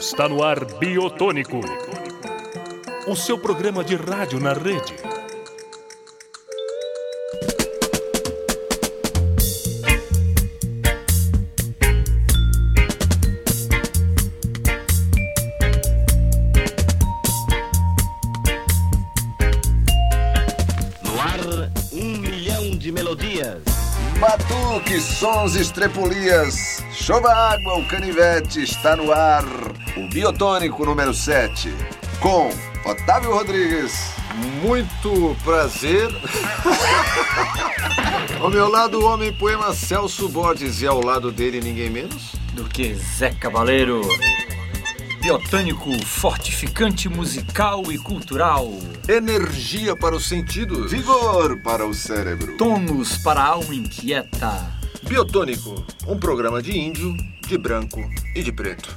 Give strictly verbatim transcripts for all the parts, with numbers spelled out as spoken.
Está no ar Biotônico, o seu programa de rádio na rede. No ar, um milhão de melodias. Batuque, sons, estrepulias, chova água, o canivete, está no ar. O Biotônico número sete, com Otávio Rodrigues. Muito prazer. Ao meu lado, o homem poema Celso Borges, e ao lado dele, ninguém menos do que Zé Cabaleiro. Biotônico, fortificante musical e cultural. Energia para os sentidos. Vigor para o cérebro. Tônus para a alma inquieta. Biotônico, um programa de índio, de branco e de preto.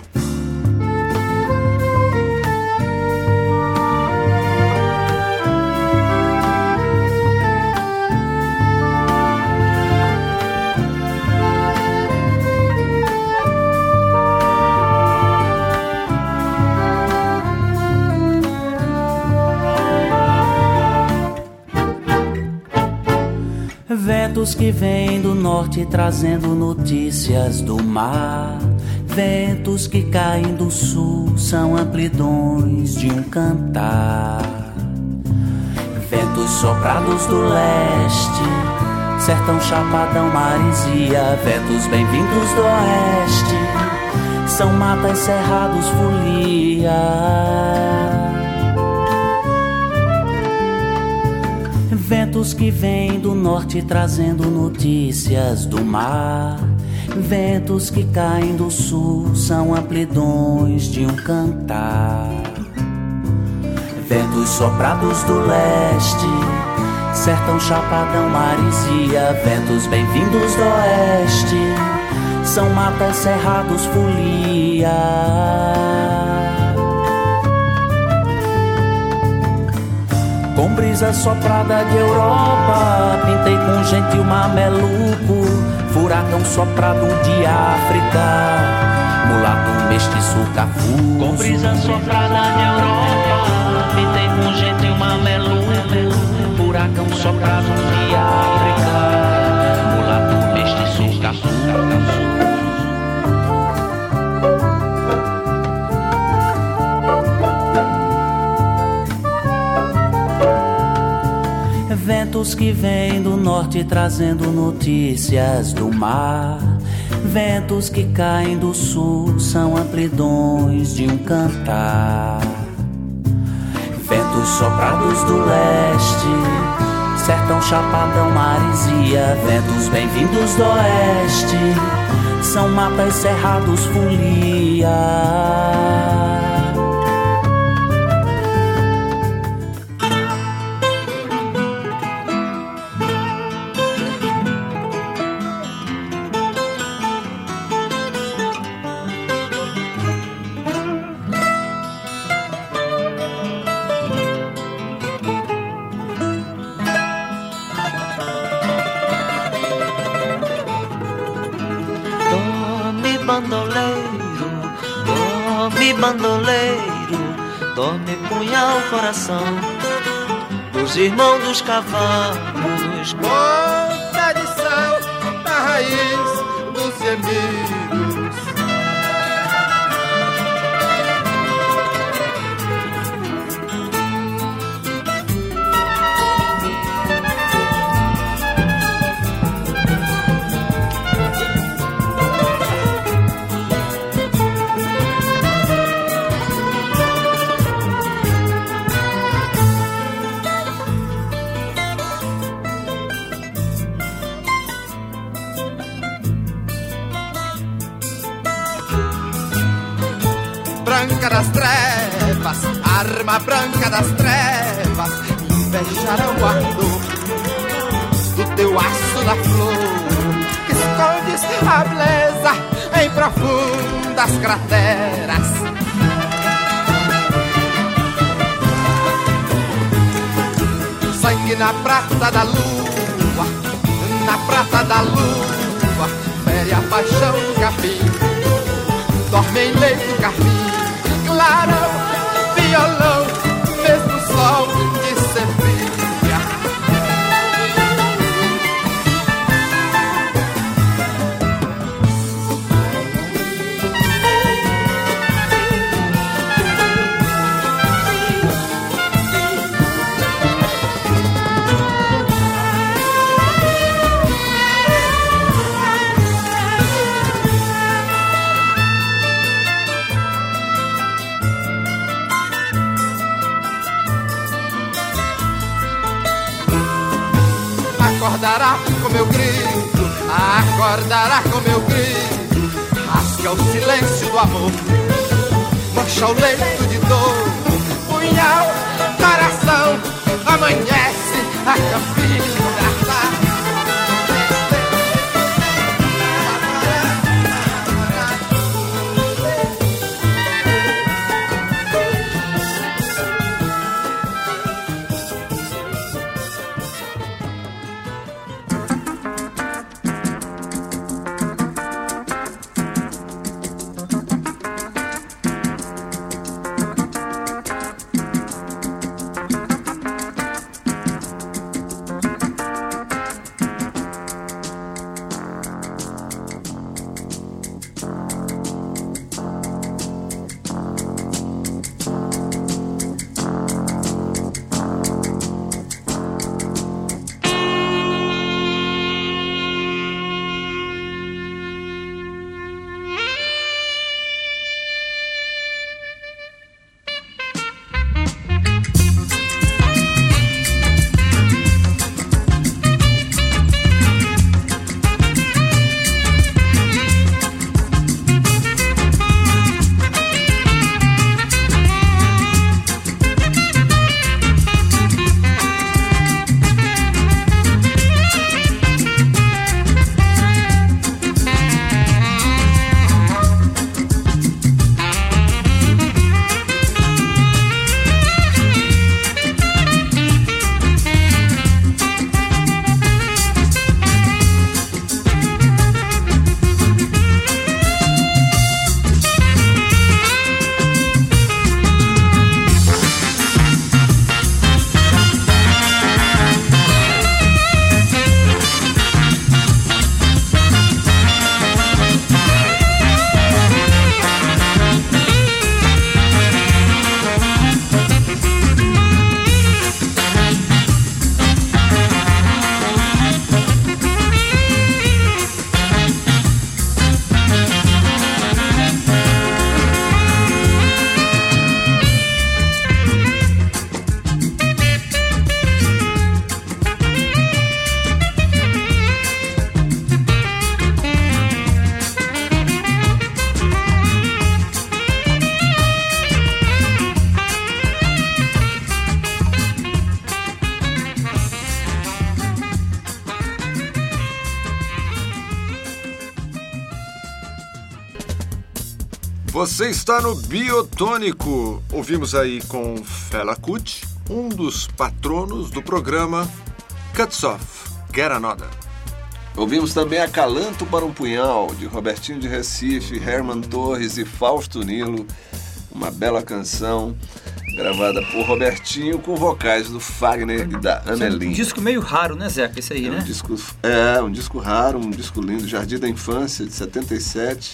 Ventos que vêm do norte trazendo notícias do mar. Ventos que caem do sul são amplidões de um cantar. Ventos soprados do leste, sertão, chapadão, maresia. Ventos bem-vindos do oeste, são matas, cerrados, folia. Ventos que vêm do norte trazendo notícias do mar. Ventos que caem do sul são amplidões de um cantar. Ventos soprados do leste, sertão, chapadão, maresia. Ventos bem-vindos do oeste, são matas, cerrados, folia. Com brisa soprada de Europa, pintei com gentil mameluco. Furacão soprado de África, mulato, mestiço, cafuso. Com brisa soprada de Europa, pintei com gentil mameluco. Furacão soprado de África, mulato, mestiço, cafuso. Ventos que vêm do norte trazendo notícias do mar. Ventos que caem do sul são amplidões de um cantar. Ventos soprados do leste, sertão, chapadão, maresia. Ventos bem-vindos do oeste, são matas, cerrados, folia. Bandoleiro, dorme, punhal, coração dos irmãos dos cavalos. Com tradição da raiz dos emigos. Branca das trevas, arma branca das trevas, invejarão o ardor do teu aço da flor, que escondes a beleza em profundas crateras. Sangue na prata da lua, na prata da lua, fere a paixão do capim, dorme em leito carmim. clarão, violão, mesmo sol de Sevilha. Acordará com meu grito, acordará com meu grito, rasga o silêncio do amor, mancha o leito de dor, punhal, coração, amanhece a campina. Você está no Biotônico. Ouvimos aí com Fela Kuti, um dos patronos do programa Cuts Off, Get Another. Ouvimos também Acalanto para um Punhal, de Robertinho de Recife, Herman Torres e Fausto Nilo. Uma bela canção gravada por Robertinho com vocais do Fagner e da Anelin. Um disco meio raro, né, Zeca? Esse aí, é né? Um disco, é, um disco raro, um disco lindo, Jardim da Infância, de setenta e sete.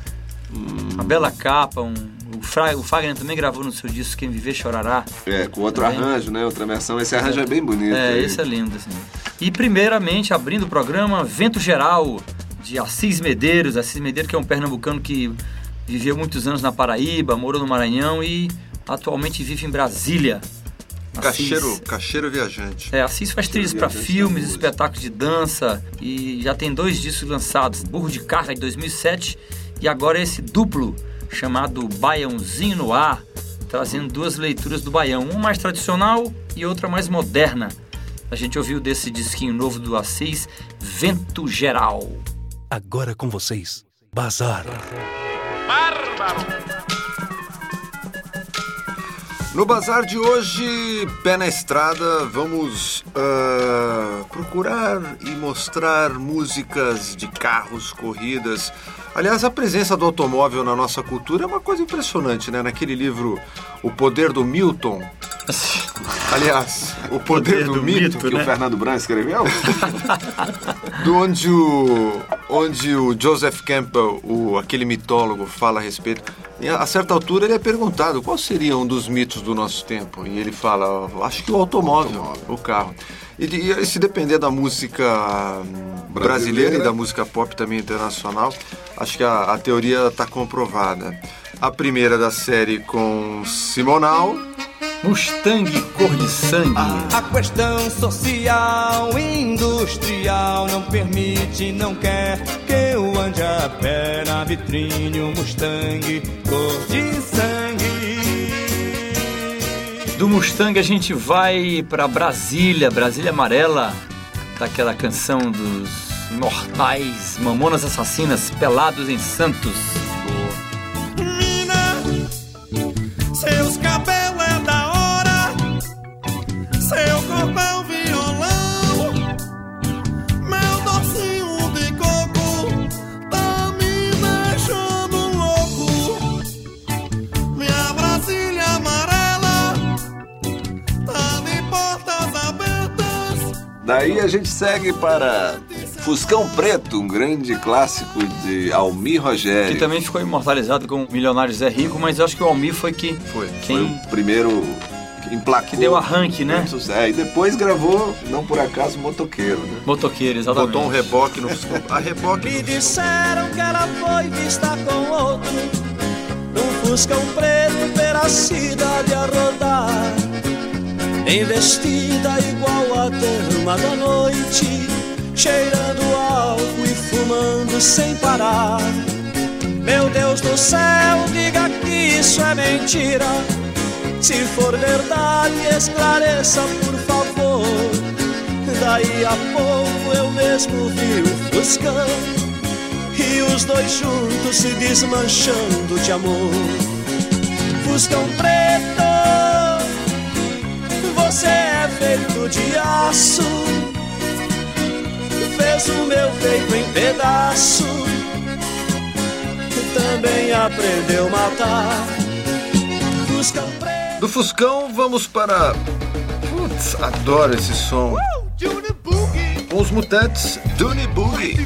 Hum. Uma bela capa, um, o, Fra, o Fagner também gravou no seu disco Quem Viver Chorará. É, com outro também. Arranjo, né? Outra versão. Esse arranjo é, é bem bonito. É, aí. esse é lindo, assim. E primeiramente, abrindo o programa, Vento Geral, de Assis Medeiros. Assis Medeiros, que é um pernambucano que viveu muitos anos na Paraíba, morou no Maranhão e atualmente vive em Brasília. Cacheiro, cacheiro viajante. É, Assis faz trilhas para filmes, espetáculos de dança e já tem dois discos lançados, Burro de Carga, de dois mil e sete, e agora esse duplo, chamado Baiãozinho no Ar, trazendo duas leituras do Baião, uma mais tradicional e outra mais moderna. A gente ouviu desse disquinho novo do Assis, Vento Geral. Agora com vocês, Bazar. Bárbaro! No bazar de hoje, pé na estrada, vamos uh, procurar e mostrar músicas de carros, corridas. Aliás, a presença do automóvel na nossa cultura é uma coisa impressionante, né? Naquele livro O Poder do Milton. Aliás, O Poder, Poder do, do Mito, mito, que né? o Fernando Bran escreveu. do onde o, onde o Joseph Campbell, o, aquele mitólogo, fala a respeito. E a certa altura ele é perguntado qual seria um dos mitos do nosso tempo. E ele fala, acho que o automóvel, automóvel. o carro. E, e se depender da música brasileira, brasileira e da música pop também internacional, acho que a, a teoria está comprovada. A primeira da série com Simonal. Mustang cor de sangue. A, a questão social, industrial não permite, não quer que eu ande a pé na vitrine. Um Mustang cor de sangue. Do Mustang a gente vai pra Brasília, Brasília Amarela, daquela canção dos imortais Mamonas Assassinas, Pelados em Santos. Mina, seus cabelos é da hora, seu corpo é um violão, meu docinho de coco tá me deixando louco. Minha Brasília Amarela tá de portas abertas. Daí a gente segue para Fuscão Preto, um grande clássico de Almir Rogério. Que também ficou imortalizado com o Milionário Zé Rico, mas eu acho que o Almir foi que... Foi, quem... foi o primeiro que emplacou. Que deu arranque, né? É, e depois gravou, não por acaso, Motoqueiro, né? Motoqueiro, exatamente. Botou um reboque no Fuscão. A reboque Me disseram que ela foi vista com outro num Fuscão Preto pela cidade a rodar, investida igual a dama da noite, cheirando álcool e fumando sem parar. Meu Deus do céu, diga que isso é mentira. Se for verdade, esclareça, por favor. Daí a pouco eu mesmo vi o Fuscão e os dois juntos se desmanchando de amor. Fuscão Preto, você é feito de aço, fez o meu peito em pedaço, também aprendeu a matar. Fuscão Preto. Do Fuscão vamos para... Putz, adoro esse som. Uh, Com os Mutantes, Dune Boogie.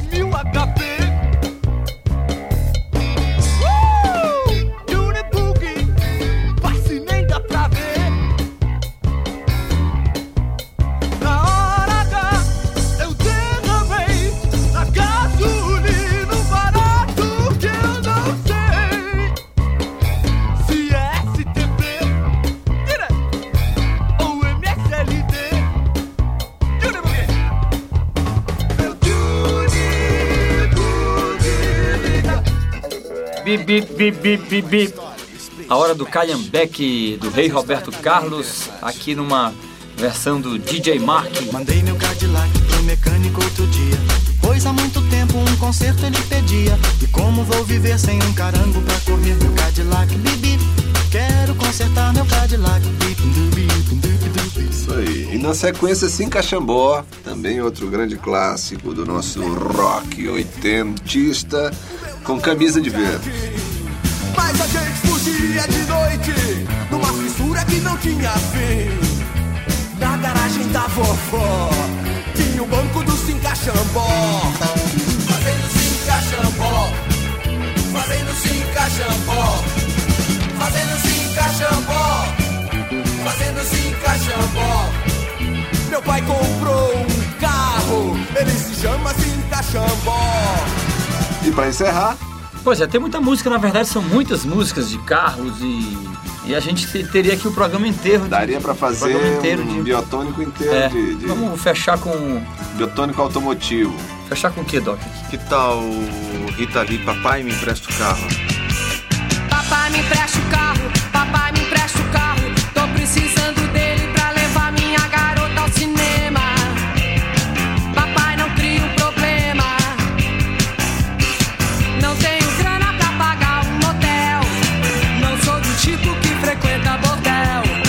Bip, bip, bip, bip, bip, bip. A hora do Calhambeque, do Rei Roberto Carlos, aqui numa versão do D J Mark. Mandei meu Cadillac pro mecânico outro dia, pois há muito tempo um conserto ele pedia. E como vou viver sem um carango pra correr meu Cadillac? Bip, bip, quero consertar meu Cadillac. Bip, bip, bip, bip, bip. Isso aí. E na sequência, Sim Caxambó, também outro grande clássico do nosso rock oitentista, com Camisa de Vento. Mas a gente fugia de noite numa fissura que não tinha fim. Na garagem da vovó tinha o banco do Sim Caxambó. Fazendo Sim Caxambó, fazendo Sim Caxambó, fazendo Sim Caxambó, fazendo Sim Caxambó. Meu pai comprou um carro, ele se chama Sim Caxambó. E pra encerrar... Pois é, tem muita música, na verdade são muitas músicas de carros e, e a gente te, teria aqui o programa inteiro. Daria pra fazer inteiro um de... biotônico inteiro é, de, de... Vamos fechar com... Biotônico automotivo. Fechar com o que, Doc? Que tal Rita Lee, Papai Me Empresta o Carro? Papai me empresta o carro, papai me empresta o carro, tô precisando dele pra levar minha garota ao cinema. Papai, não cria um problema, não tenho grana pra pagar um motel, não sou do tipo que frequenta bordel.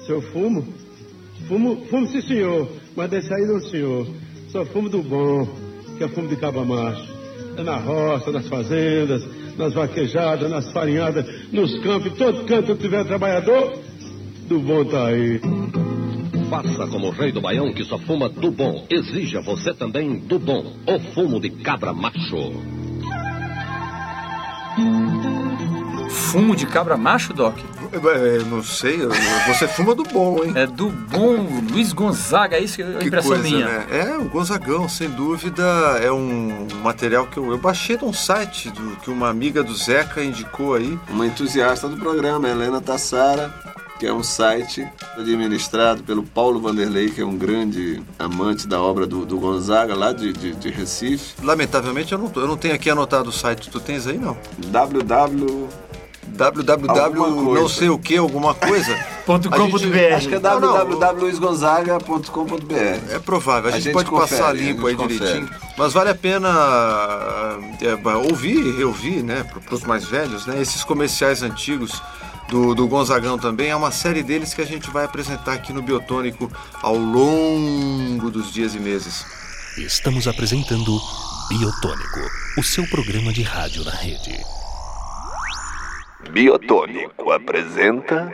Se eu fumo, fumo, fumo sim senhor, mas desse aí não senhor. Só fumo do bom, que é fumo de cabra macho. É na roça, nas fazendas, nas vaquejadas, nas farinhadas, nos campos, em todo canto que tiver trabalhador, do bom tá aí. Faça como o rei do Baião que só fuma do bom. Exija você também do bom. O fumo de cabra macho. Fumo de cabra macho, Doc? Eu não sei, você fuma do bom, hein? É do bom, Luiz Gonzaga, é isso que é a impressão coisa, minha. Né? É, o Gonzagão, sem dúvida, é um material que eu, eu baixei de um site do, que uma amiga do Zeca indicou aí. Uma entusiasta do programa, Helena Tassara, que é um site administrado pelo Paulo Vanderlei, que é um grande amante da obra do, do Gonzaga, lá de, de, de Recife. Lamentavelmente, eu não, eu não tenho aqui anotado o site. Tu tens aí, não? www... www não sei o que, alguma coisa ponto com ponto b r. Acho que é w w w ponto luiz gonzaga ponto com ponto b r. É provável, a, a gente, gente pode confere, passar limpo aí confere. direitinho, mas vale a pena é, ouvir e reouvir, né, para os mais velhos, né, esses comerciais antigos do, do Gonzagão também. É uma série deles que a gente vai apresentar aqui no Biotônico ao longo dos dias e meses. Estamos apresentando Biotônico, o seu programa de rádio na rede. Biotônico apresenta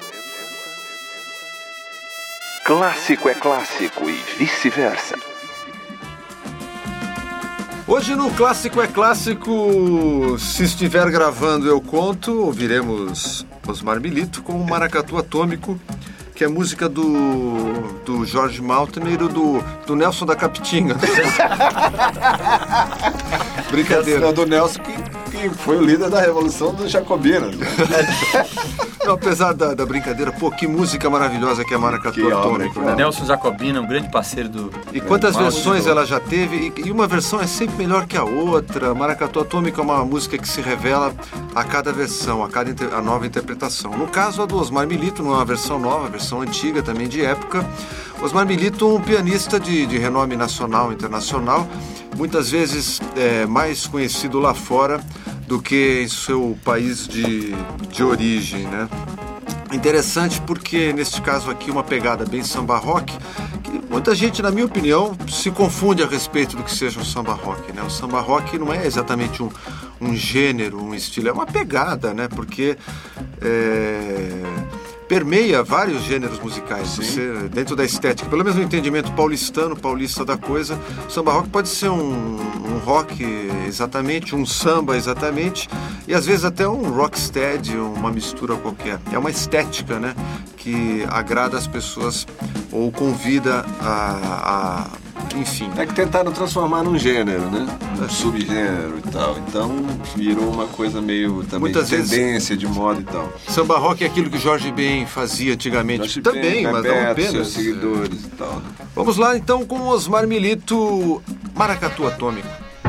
Clássico é Clássico e vice-versa. Hoje no Clássico é Clássico, se estiver gravando eu conto, ouviremos Osmar Milito com o Maracatu Atômico, que é música do, do Jorge Maltner e do, do Nelson da Capitinga. Brincadeira. É do Nelson que, que foi o líder da Revolução dos Jacobinos. Não, apesar da, da brincadeira, pô, que música maravilhosa que é Maracatu Atômico. Né? Nelson Jacobina, um grande parceiro do... E quantas versões ela já teve, e, e uma versão é sempre melhor que a outra. Maracatu Atômico é uma música que se revela a cada versão, a cada inter, a nova interpretação. No caso, a do Osmar Milito, não é uma versão nova, versão antiga também de época. Osmar Milito, um pianista de, de renome nacional e internacional, muitas vezes é, mais conhecido lá fora do que em seu país de, de origem, né? Interessante porque, neste caso aqui, uma pegada bem samba rock, que muita gente, na minha opinião, se confunde a respeito do que seja o samba rock, né? O samba rock não é exatamente um, um gênero, um estilo, é uma pegada, né? Porque é, permeia vários gêneros musicais. Você, dentro da estética, pelo menos no entendimento paulistano, paulista da coisa, o samba rock pode ser um, um rock exatamente, um samba exatamente, e às vezes até um rocksteady, uma mistura qualquer. É uma estética, né, que agrada as pessoas ou convida a, a enfim. É que tentaram transformar num gênero, né? Um subgênero e tal. Então virou uma coisa meio também Muitas de tendência, vezes, de moda e tal. Samba rock é aquilo que Jorge Ben fazia antigamente. Jorge também, Ben, mas não apenas. Seus seguidores e tal. Né? Vamos lá então com Osmar Milito, Maracatu Atômico.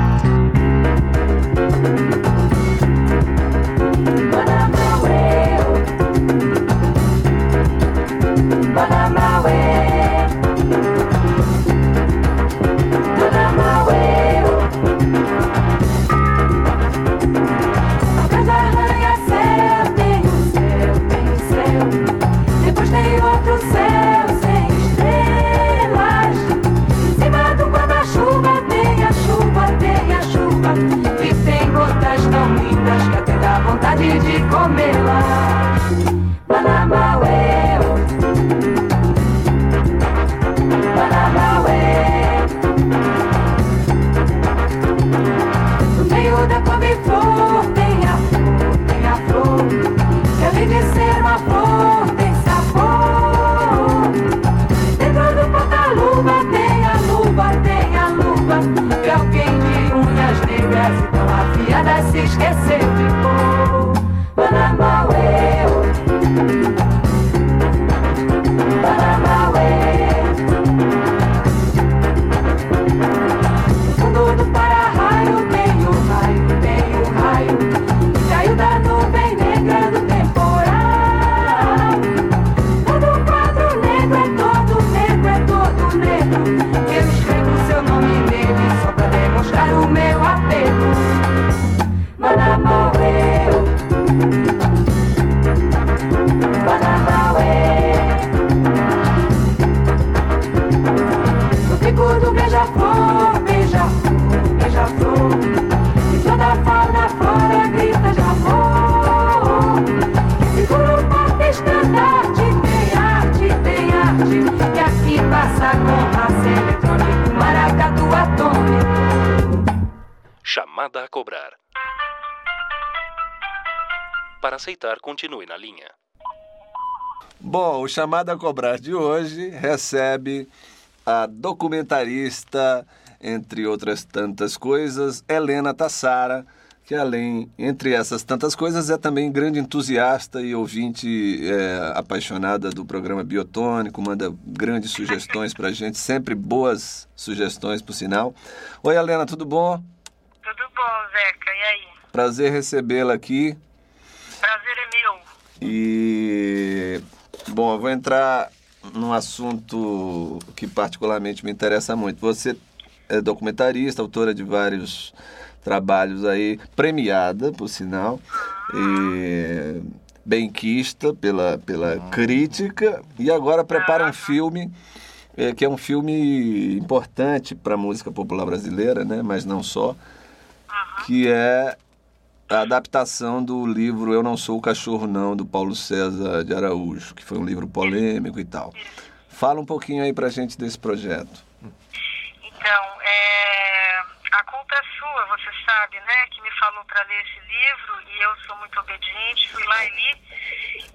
De comê-la, Banamauê, Banamauê. No meio da couve-flor tem a flor, tem a flor, que além de ser uma flor tem sabor. Dentro do porta-luva tem a luva, tem a luva, que alguém de unhas negras e tão afiadas se esqueceu de cor. Banamauê. chamada a cobrar. Para aceitar, continue na linha. Bom, o Chamado a Cobrar de hoje recebe a documentarista, entre outras tantas coisas, Helena Tassara, que além, entre essas tantas coisas, é também grande entusiasta e ouvinte é, apaixonada do programa Biotônico, manda grandes sugestões pra gente, sempre boas sugestões, por sinal. Oi, Helena, tudo bom? Tudo bom, Zeca, e aí? Prazer recebê-la aqui. Prazer é meu. E, bom, eu vou entrar num assunto que particularmente me interessa muito. Você é documentarista, autora de vários trabalhos aí, premiada, por sinal, e benquista pela, pela crítica, e agora prepara um filme, é, que é um filme importante para a música popular brasileira, né, mas não só, que é a adaptação do livro Eu Não Sou o Cachorro Não, do Paulo César de Araújo, que foi um livro polêmico e tal. Fala um pouquinho aí pra gente desse projeto. Então, é... a culpa é sua, você sabe, né, que me falou para ler esse livro, e eu sou muito obediente, fui lá e li,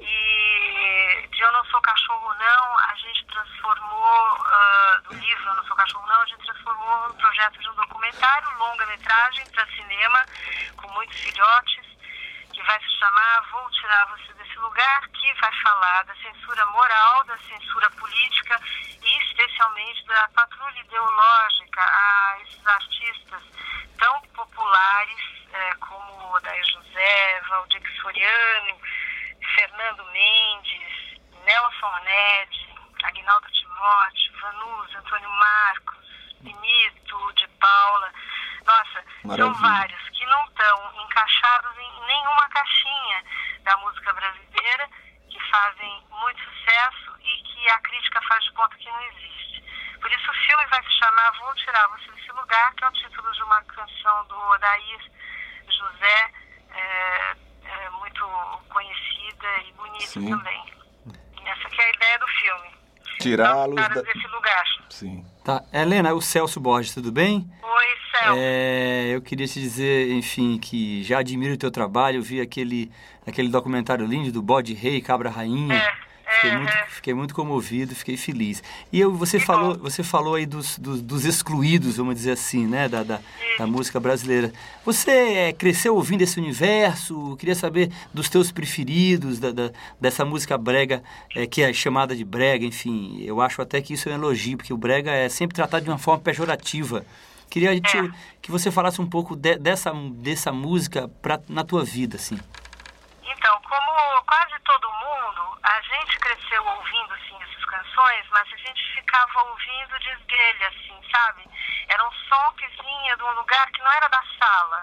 e de Eu Não Sou Cachorro Não, a gente transformou, uh, do livro Eu Não Sou Cachorro Não, a gente transformou no projeto de um documentário, longa-metragem para cinema, com muitos filhotes, que vai se chamar Vou Tirar Você Desse Lugar, que vai falar da censura moral, da censura política e especialmente da patrulha ideológica a esses artistas tão populares é, como Odair José, Valdir Soriano, Fernando Mendes, Nelson Ned, Aguinaldo Timóteo, Vanusa, Antônio Marcos, Benito, de Paula. Nossa, Maravilha. São vários que não estão encaixados em nenhuma caixinha da música brasileira, que fazem muito sucesso e que a crítica faz de conta que não existe. Por isso o filme vai se chamar Vou Tirar Você Desse Lugar, que é o título de uma canção do Odair José, é, é muito conhecida e bonita. Sim. Também. E essa que é a ideia do filme. Tirá-los da... desse lugar. Sim. Tá. Helena, o Celso Borges, tudo bem? Oi, Celso. É, eu queria te dizer, enfim, que já admiro o teu trabalho. Eu vi aquele, aquele documentário lindo do Bode Rei, Cabra Rainha. É. Fiquei muito, fiquei muito comovido, fiquei feliz. E eu, você, falou, você falou aí dos, dos, dos excluídos, vamos dizer assim, né, da, da, da música brasileira. Você é, cresceu ouvindo esse universo? Queria saber dos teus preferidos, da, da, dessa música brega, é, que é chamada de brega, enfim. Eu acho até que isso é um elogio, porque o brega é sempre tratado de uma forma pejorativa. Queria te, é. que você falasse um pouco de, dessa, dessa música pra, na tua vida, assim. Então, como quase todo mundo, a gente cresceu ouvindo, assim, essas canções, mas a gente ficava ouvindo de esguelha, assim, sabe? Era um som que vinha de um lugar que não era da sala.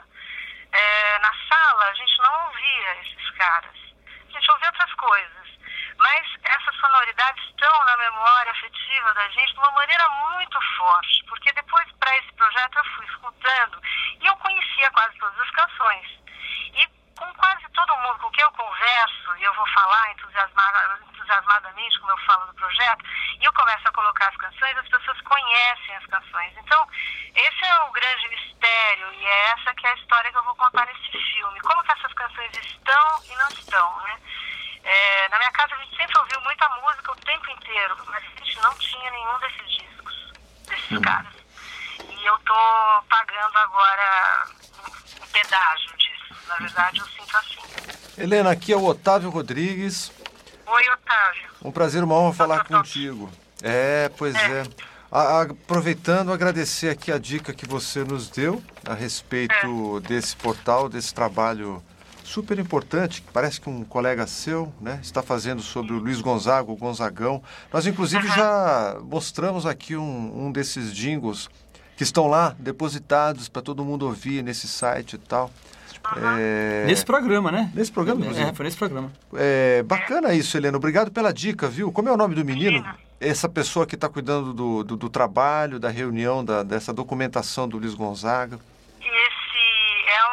É, na sala, a gente não ouvia esses caras. A gente ouvia outras coisas. Mas essas sonoridades estão na memória afetiva da gente de uma maneira muito forte. Porque depois, para esse projeto, eu fui escutando e eu conhecia quase todas as canções. E com quase todo mundo com quem eu converso, e eu vou falar entusiasmada, entusiasmadamente, como eu falo do projeto, e eu começo a colocar as canções, as pessoas conhecem as canções. Então, esse é o grande mistério, e é essa que é a história que eu vou contar nesse filme. Como que essas canções estão e não estão, né? É, na minha casa a gente sempre ouviu muita música o tempo inteiro, mas a gente não tinha nenhum desses discos, desses uhum. caras. E eu tô pagando agora um pedágio disso. Na verdade, eu sinto assim. Helena, aqui é o Otávio Rodrigues. Oi, Otávio. Um prazer, uma honra falar contigo. É, pois é. é. A, a, aproveitando, agradecer aqui a dica que você nos deu a respeito é. desse portal, desse trabalho super importante, que parece que um colega seu, né, está fazendo sobre o Luiz Gonzaga, o Gonzagão. Nós, inclusive, uhum. já mostramos aqui um, um desses jingles que estão lá, depositados para todo mundo ouvir nesse site e tal. Uhum. É... Nesse programa, né? Nesse programa, inclusive. É, foi nesse programa. É bacana isso, Helena. Obrigado pela dica, viu? Como é o nome do menino? Essa pessoa que está cuidando do, do, do trabalho, da reunião, da, dessa documentação do Luiz Gonzaga. Esse é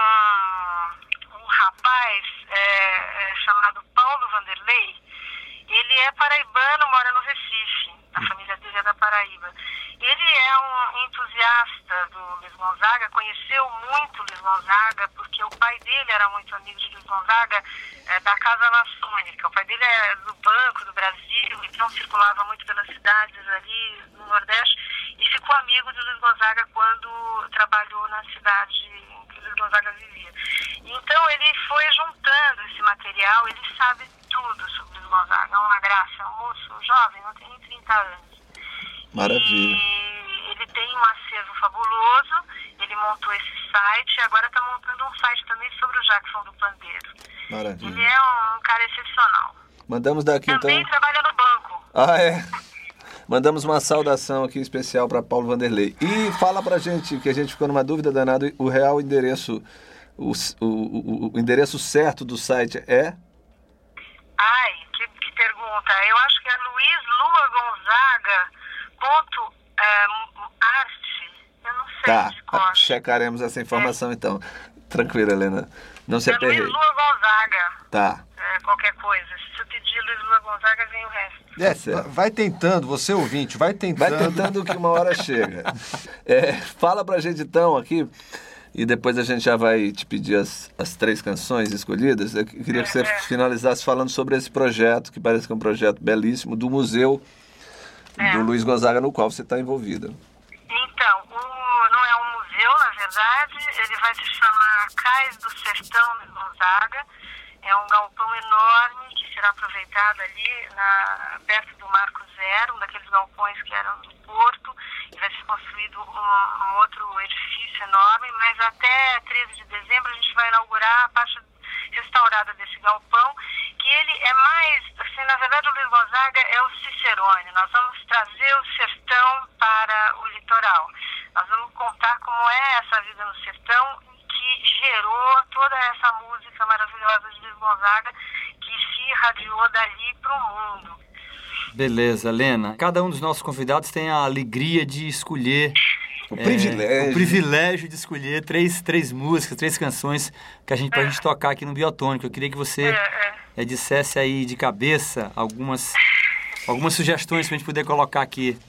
um, um, um rapaz é, é, chamado Paulo Vanderlei. Ele é paraibano, mora no Recife. A família dele é da Paraíba. Ele é um entusiasta uh, do Luiz Gonzaga, conheceu muito Luiz Gonzaga, porque o pai dele era muito amigo de Luiz Gonzaga, uh, da Casa Maçônica. O pai dele é do Banco do Brasil, então circulava muito pelas cidades ali no Nordeste, e ficou amigo de Luiz Gonzaga quando trabalhou na cidade em que Luiz Gonzaga vivia. Então ele foi juntando esse material, ele sabe tudo sobre Luiz Gonzaga, é uma graça, é um moço jovem, não tem nem trinta anos. Maravilha. E ele tem um acervo fabuloso, ele montou esse site, agora está montando um site também sobre o Jackson do Pandeiro. Maravilha. Ele é um cara excepcional. Mandamos daqui Também então... trabalha no banco. Ah, é? Mandamos uma saudação aqui especial para Paulo Vanderlei. E fala pra gente, que a gente ficou numa dúvida danada, o real endereço, o, o, o, o endereço certo do site é? Ai, que, que pergunta. Eu acho que é Luiz Lua Gonzaga ponto um, arte. Eu não sei Tá, de cor. checaremos essa informação é. então. Tranquilo, Helena. Não se é aperreie. Luiz Lua Gonzaga. Tá. É, qualquer coisa. Se eu pedir Luiz Lua Gonzaga, vem o resto. É, certo. Vai tentando, você ouvinte, vai tentando. Vai tentando que uma hora chega. É, fala pra gente então aqui, e depois a gente já vai te pedir as, as três canções escolhidas. Eu queria que você é. finalizasse falando sobre esse projeto, que parece que é um projeto belíssimo, do Museu é. do Luiz Gonzaga, no qual você está envolvida. Então, o, não é um museu, na verdade, ele vai se chamar Cais do Sertão Luiz Gonzaga. É um galpão enorme que será aproveitado ali na, perto do Marco Zero, um daqueles galpões que eram do Porto, e vai ser construído um, um outro edifício enorme, mas até treze de dezembro a gente vai inaugurar a parte restaurada desse galpão, que ele é mais, assim, na verdade o Luiz Gonzaga é o Cicerone. Nós vamos trazer o sertão para o litoral. Nós vamos contar como é essa vida no sertão, que gerou toda essa música maravilhosa de Luiz Gonzaga, que se irradiou dali para o mundo. Beleza, Helena. Cada um dos nossos convidados tem a alegria de escolher... O é, privilégio. O privilégio de escolher três, três músicas, três canções que a gente, pra é. gente tocar aqui no Biotônico. Eu queria que você é, é. dissesse aí de cabeça algumas, algumas sugestões pra gente poder colocar aqui.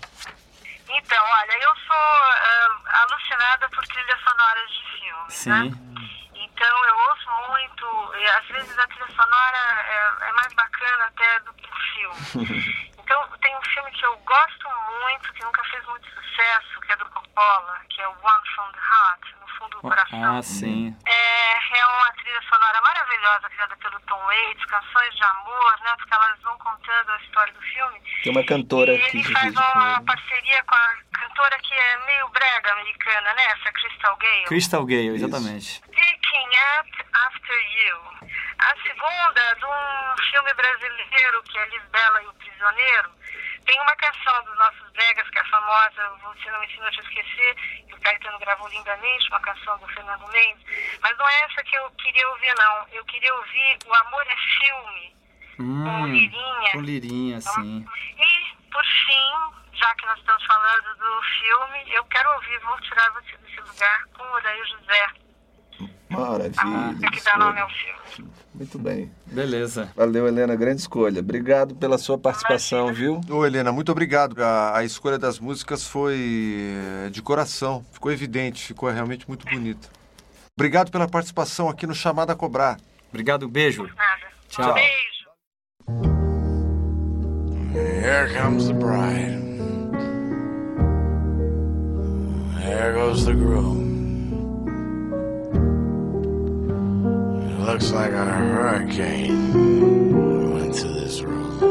Então, olha, eu sou uh, alucinada por trilhas sonoras de filmes, Sim. né? Então eu ouço muito, e às vezes a trilha sonora é, é mais bacana até do que o filme. Então tem um filme que eu gosto muito, que nunca fez muito sucesso, que é do Coppola, que é o One from the Heart, no fundo do coração. Ah, sim. É, é uma trilha sonora maravilhosa, criada pelo Tom Waits, canções de amor, né? Porque elas vão contando a história do filme. Tem uma cantora e que ele faz uma parceria com a cantora que é meio brega americana, né? Essa Crystal Gale. Crystal Gale, exatamente. Picking Up After You. A segunda, de um filme brasileiro, que é Lisbela e o Prisioneiro, tem uma canção dos nossos bregas, que é famosa, Você Não Me Ensinou a Te Esquecer, que o Caetano gravou lindamente, uma canção do Fernando Mendes. Mas não é essa que eu queria ouvir, não. Eu queria ouvir O Amor é Filme, hum, com Lirinha. Com Lirinha, sim. E, por fim, já que nós estamos falando do filme, eu quero ouvir Vou Tirar Você Desse Lugar, com o Odair José. Maravilha. É que dá nome ao filme. Muito bem. Beleza. Valeu, Helena. Grande escolha. Obrigado pela sua participação, viu? Ô, Helena, muito obrigado. A, a escolha das músicas foi de coração. Ficou evidente. Ficou realmente muito bonita. Obrigado pela participação aqui no Chamada a Cobrar. Obrigado. Beijo. Nada. Tchau. Beijo. Here comes the bride. There goes the groom. Looks like a hurricane went to this room.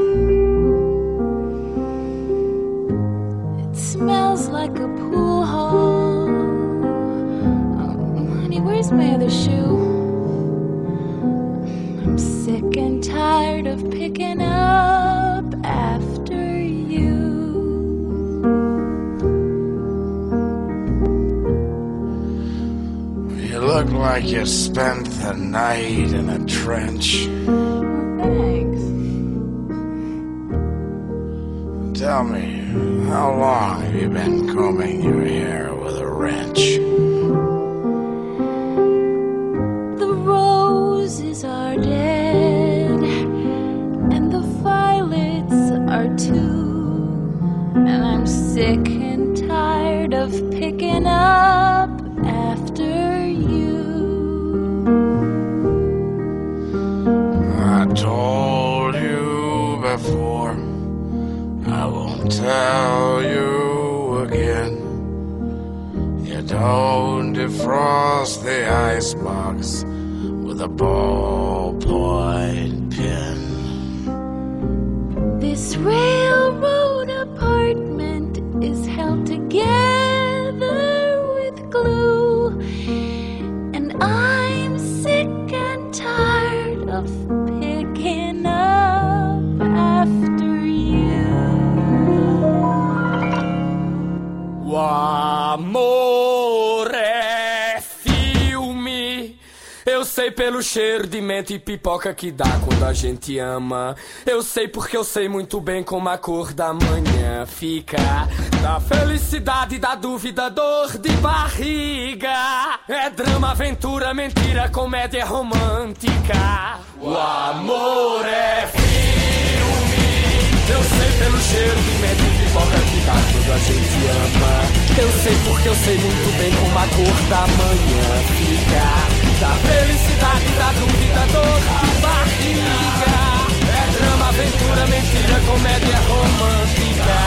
It smells like a pool hall. Oh, honey, where's my other shoe? I'm sick and tired of picking up after you. You look like you spent the night in a trench. Thanks. Tell me, how long have you been combing your hair with a wrench? The roses are dead, and the violets are too. And I'm sick and tired of picking up after you. I told you before, I won't tell you again. You don't defrost the icebox with a ballpoint pen. This railroad apartment is held together with glue, and I'm sick and tired of picking up after you. O amor é filme. Eu sei pelo cheiro de menta e pipoca que dá quando a gente ama. Eu sei porque eu sei muito bem como a cor da manhã fica. Da felicidade, da dúvida, dor de barriga. É drama, aventura, mentira, comédia romântica. O amor é filme. Eu sei pelo cheiro de menta e pipoca que dá quando a gente ama. Eu sei porque eu sei muito bem como a cor da manhã fica. Da felicidade, da dúvida, dor de barriga. É drama, aventura, mentira, comédia romântica.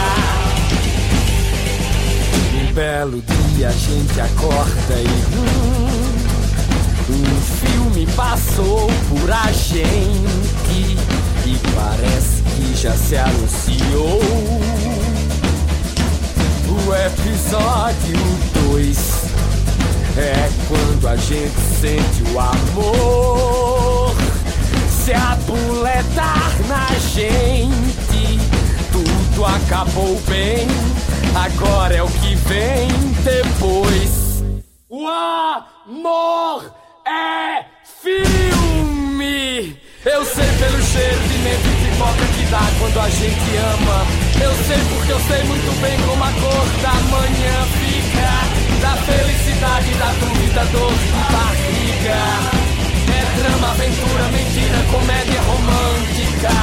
Um belo dia a gente acorda e hum, um filme passou por a gente e parece que já se anunciou. O episódio dois é quando a gente sente o amor se abuletar na gente. Tudo acabou bem, agora é o que vem depois. O amor é filme. Eu sei pelo cheiro de menta e pipoca que dá quando a gente ama. Eu sei porque eu sei muito bem como a cor da manhã fica. Da felicidade, da dúvida, dor de barriga. É drama, aventura, mentira, comédia romântica.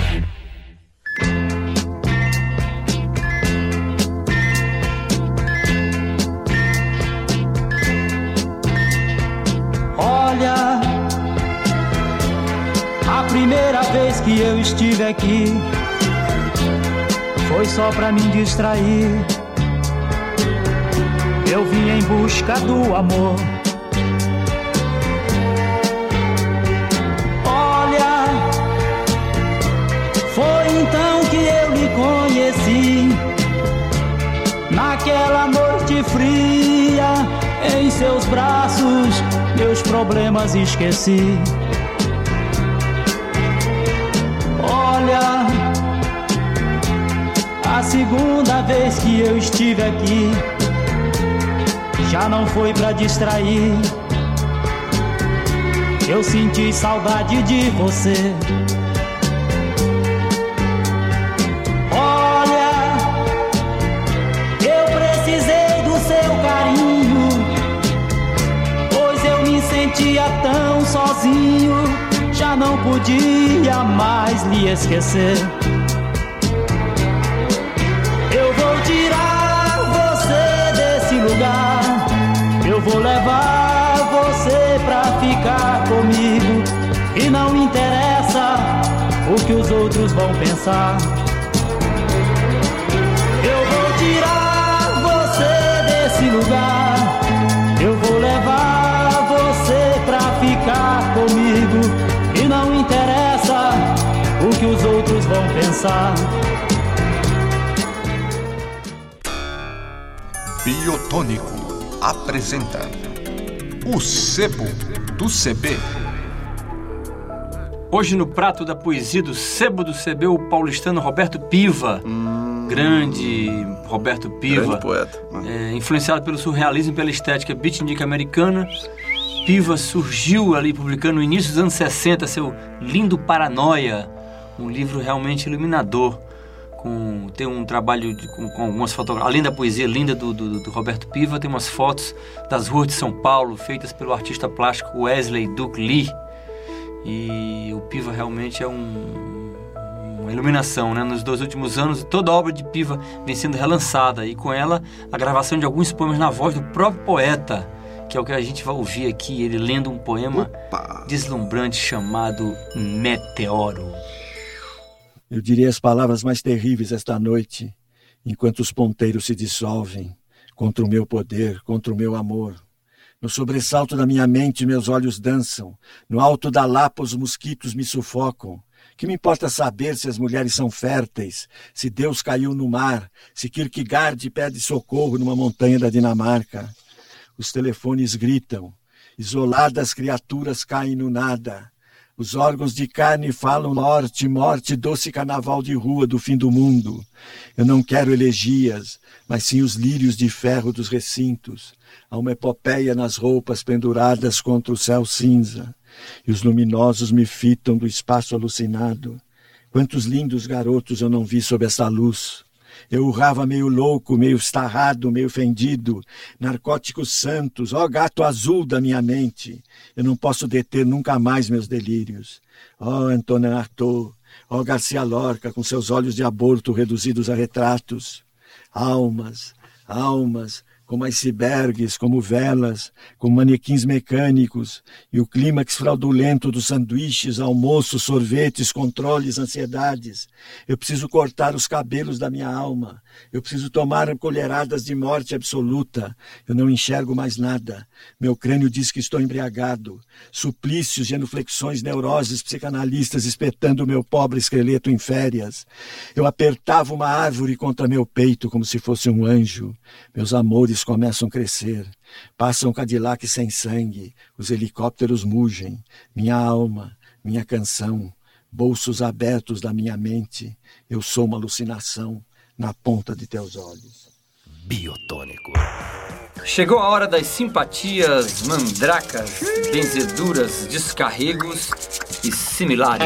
Olha, a primeira vez que eu estive aqui foi só pra me distrair. Eu vim em busca do amor. Olha, foi então que eu lhe conheci. Naquela noite fria, em seus braços, meus problemas esqueci. Olha, a segunda vez que eu estive aqui já não foi pra distrair. Eu senti saudade de você. Olha, eu precisei do seu carinho, pois eu me sentia tão sozinho. Já não podia mais lhe esquecer. Eu vou tirar você desse lugar. Eu vou levar você pra ficar comigo. E não interessa o que os outros vão pensar. Eu vou tirar você desse lugar. Eu vou levar você pra ficar comigo. E não interessa o que os outros vão pensar. Biotônico apresenta o Sebo do C B. Hoje no prato da poesia do Sebo do C B, o paulistano Roberto Piva. Hum, grande Roberto Piva. Grande poeta. É, influenciado pelo surrealismo e pela estética beatnik americana. Piva surgiu ali publicando no início dos anos sessenta seu Lindo Paranoia, um livro realmente iluminador. Com, tem um trabalho de, com, com algumas fotografias, além da poesia linda do, do, do Roberto Piva, tem umas fotos das ruas de São Paulo feitas pelo artista plástico Wesley Duke Lee. E o Piva realmente é um, um uma iluminação, né? Nos dois últimos anos, toda a obra de Piva vem sendo relançada, e com ela a gravação de alguns poemas na voz do próprio poeta, que é o que a gente vai ouvir aqui, ele lendo um poema Opa. deslumbrante chamado Meteoro. Eu direi as palavras mais terríveis esta noite, enquanto os ponteiros se dissolvem contra o meu poder, contra o meu amor. No sobressalto da minha mente, meus olhos dançam. No alto da lapa, os mosquitos me sufocam. Que me importa saber se as mulheres são férteis, se Deus caiu no mar, se Kierkegaard pede socorro numa montanha da Dinamarca. Os telefones gritam. Isoladas criaturas caem no nada. Os órgãos de carne falam morte, morte, doce carnaval de rua do fim do mundo. Eu não quero elegias, mas sim os lírios de ferro dos recintos. Há uma epopeia nas roupas penduradas contra o céu cinza. E os luminosos me fitam do espaço alucinado. Quantos lindos garotos eu não vi sob essa luz. Eu urrava meio louco, meio estarrado, meio fendido. Narcóticos santos, ó gato azul da minha mente. Eu não posso deter nunca mais meus delírios. Ó Antonin Artaud, ó Garcia Lorca, com seus olhos de aborto reduzidos a retratos. Almas, almas, como icebergs, como velas, como manequins mecânicos, e o clímax fraudulento dos sanduíches, almoços, sorvetes, controles, ansiedades. Eu preciso cortar os cabelos da minha alma. Eu preciso tomar colheradas de morte absoluta. Eu não enxergo mais nada. Meu crânio diz que estou embriagado. Suplícios, genuflexões, neuroses psicanalistas espetando o meu pobre esqueleto em férias. Eu apertava uma árvore contra meu peito como se fosse um anjo. Meus amores começam a crescer. Passam um Cadillac sem sangue. Os helicópteros mugem. Minha alma, minha canção, bolsos abertos da minha mente. Eu sou uma alucinação na ponta de teus olhos. Biotônico. Chegou a hora das simpatias, mandracas, benzeduras, descarregos e similares.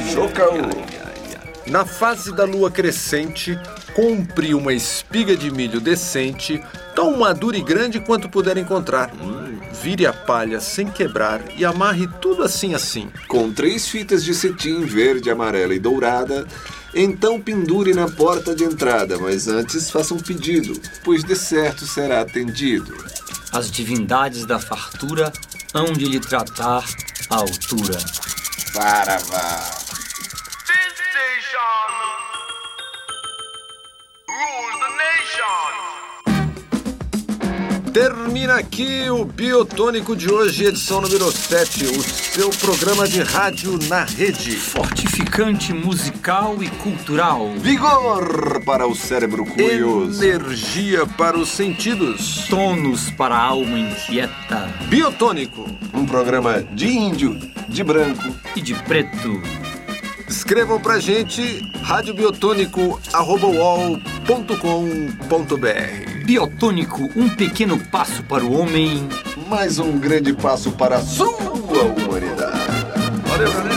Na fase da lua crescente, compre uma espiga de milho decente, tão madura e grande quanto puder encontrar. Vire a palha sem quebrar e amarre tudo assim assim. Com três fitas de cetim verde, amarela e dourada, então pendure na porta de entrada, mas antes faça um pedido, pois de certo será atendido. As divindades da fartura hão de lhe tratar à altura. Saravá. Termina aqui o Biotônico de hoje, edição número sete, o seu programa de rádio na rede. Fortificante musical e cultural. Vigor para o cérebro curioso. Energia para os sentidos. Tônus para a alma inquieta. Biotônico. Um programa de índio, de branco e de preto. Escrevam pra gente radiobiotônico arroba uol ponto com ponto br. Biotônico, um pequeno passo para o homem, mais um grande passo para a sua humanidade. Valeu, galera.